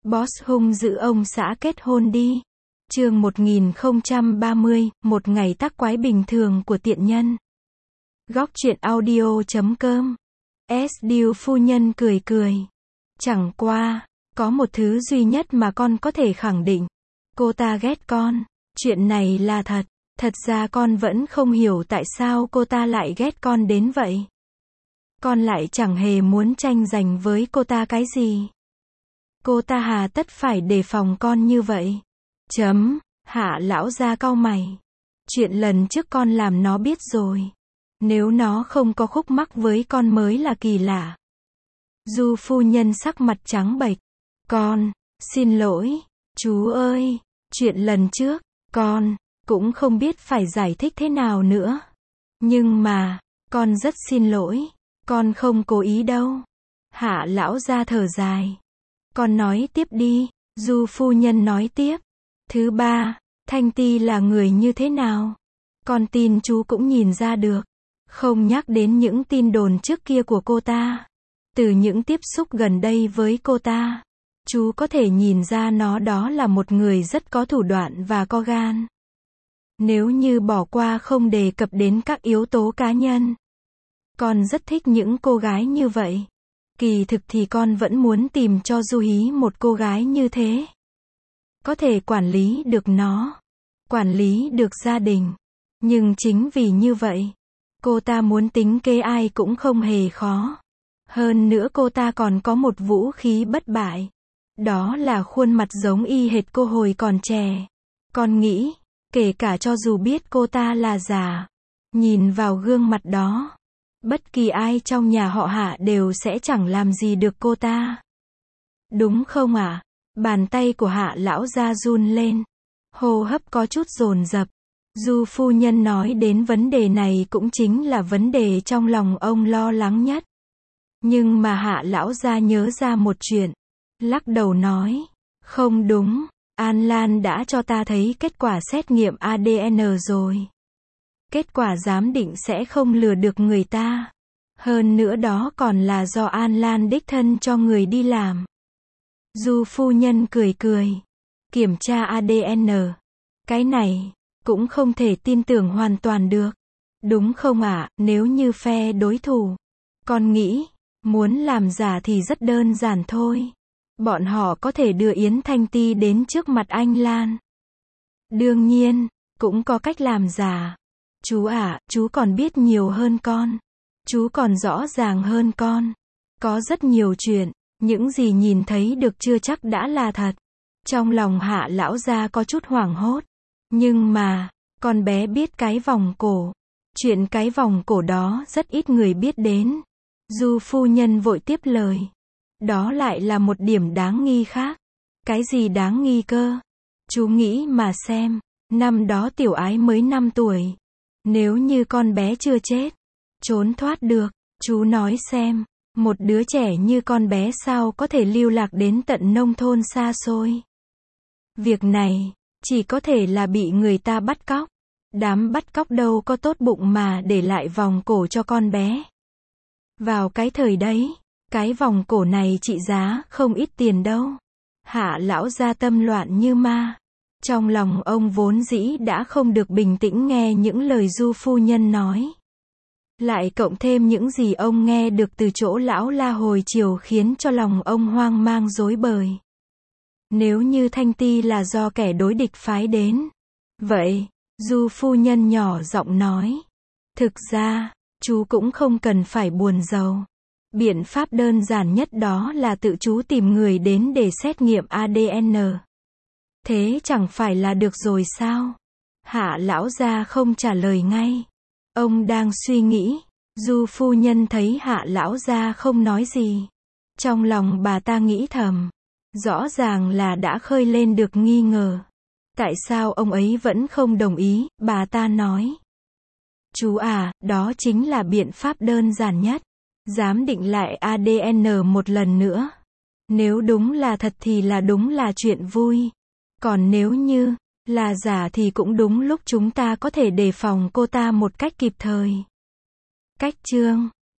Boss hung dữ ông xã kết hôn đi. Chương 1030, một ngày tác quái bình thường của tiện nhân. Góc truyện audio.com. Điêu phu nhân cười cười. Chẳng qua, có một thứ duy nhất mà con có thể khẳng định. Cô ta ghét con. Chuyện này là thật. Thật ra con vẫn không hiểu tại sao cô ta lại ghét con đến vậy. Con lại chẳng hề muốn tranh giành với cô ta cái gì. Cô ta hà tất phải đề phòng con như vậy. Hạ lão gia cau mày. Chuyện lần trước con làm nó biết rồi. Nếu nó không có khúc mắc với con mới là kỳ lạ. Du phu nhân sắc mặt trắng bệch. Con, xin lỗi, chú ơi, chuyện lần trước, con cũng không biết phải giải thích thế nào nữa. Nhưng mà, con rất xin lỗi, con không cố ý đâu. Hạ lão gia thở dài. Con nói tiếp đi, Du phu nhân nói tiếp. Thứ ba, Thanh Ti là người như thế nào? Con tin chú cũng nhìn ra được. Không nhắc đến những tin đồn trước kia của cô ta. Từ những tiếp xúc gần đây với cô ta, chú có thể nhìn ra nó đó là một người rất có thủ đoạn và có gan. Nếu như bỏ qua không đề cập đến các yếu tố cá nhân, con rất thích những cô gái như vậy. Kỳ thực thì con vẫn muốn tìm cho Du Hí một cô gái như thế. Có thể quản lý được nó, quản lý được gia đình. Nhưng chính vì như vậy, cô ta muốn tính kế ai cũng không hề khó. Hơn nữa cô ta còn có một vũ khí bất bại. Đó là khuôn mặt giống y hệt cô hồi còn trẻ. Con nghĩ, kể cả cho dù biết cô ta là giả, nhìn vào gương mặt đó, bất kỳ ai trong nhà họ Hạ đều sẽ chẳng làm gì được cô ta. Đúng không ạ? Bàn tay của Hạ lão gia run lên. Hô hấp có chút dồn dập. Du phu nhân nói đến vấn đề này cũng chính là vấn đề trong lòng ông lo lắng nhất. Nhưng mà Hạ lão gia nhớ ra một chuyện. Lắc đầu nói. Không đúng, An Lan đã cho ta thấy kết quả xét nghiệm ADN rồi. Kết quả giám định sẽ không lừa được người ta. Hơn nữa đó còn là do An Lan đích thân cho người đi làm. Du phu nhân cười cười. Kiểm tra ADN. Cái này cũng không thể tin tưởng hoàn toàn được. Đúng không ạ? Nếu như phe đối thủ, con nghĩ, muốn làm giả thì rất đơn giản thôi. Bọn họ có thể đưa Yến Thanh Ti đến trước mặt anh Lan. Đương nhiên, cũng có cách làm giả. Chú ạ, chú còn biết nhiều hơn con. Chú còn rõ ràng hơn con. Có rất nhiều chuyện, những gì nhìn thấy được chưa chắc đã là thật. Trong lòng Hạ lão gia có chút hoảng hốt. Nhưng mà, con bé biết cái vòng cổ. Chuyện cái vòng cổ đó rất ít người biết đến. Du phu nhân vội tiếp lời. Đó lại là một điểm đáng nghi khác. Cái gì đáng nghi cơ? Chú nghĩ mà xem. Năm đó Tiểu Ái mới 5 tuổi. Nếu như con bé chưa chết, trốn thoát được, chú nói xem, một đứa trẻ như con bé sao có thể lưu lạc đến tận nông thôn xa xôi. Việc này, chỉ có thể là bị người ta bắt cóc. Đám bắt cóc đâu có tốt bụng mà để lại vòng cổ cho con bé. Vào cái thời đấy, cái vòng cổ này trị giá không ít tiền đâu. Hạ lão gia tâm loạn như ma. Trong lòng ông vốn dĩ đã không được bình tĩnh nghe những lời Du phu nhân nói. Lại cộng thêm những gì ông nghe được từ chỗ lão La hồi chiều khiến cho lòng ông hoang mang rối bời. Nếu như Thanh Ti là do kẻ đối địch phái đến. Vậy, Du phu nhân nhỏ giọng nói. Thực ra, chú cũng không cần phải buồn rầu. Biện pháp đơn giản nhất đó là tự chú tìm người đến để xét nghiệm ADN. Thế chẳng phải là được rồi sao? Hạ lão gia không trả lời ngay. Ông đang suy nghĩ. Du phu nhân thấy Hạ lão gia không nói gì. Trong lòng bà ta nghĩ thầm. Rõ ràng là đã khơi lên được nghi ngờ. Tại sao ông ấy vẫn không đồng ý? Bà ta nói. Chú à, đó chính là biện pháp đơn giản nhất. Giám định lại ADN một lần nữa. Nếu đúng là thật thì là đúng là chuyện vui. Còn nếu như là giả thì cũng đúng lúc chúng ta có thể đề phòng cô ta một cách kịp thời. Cách chương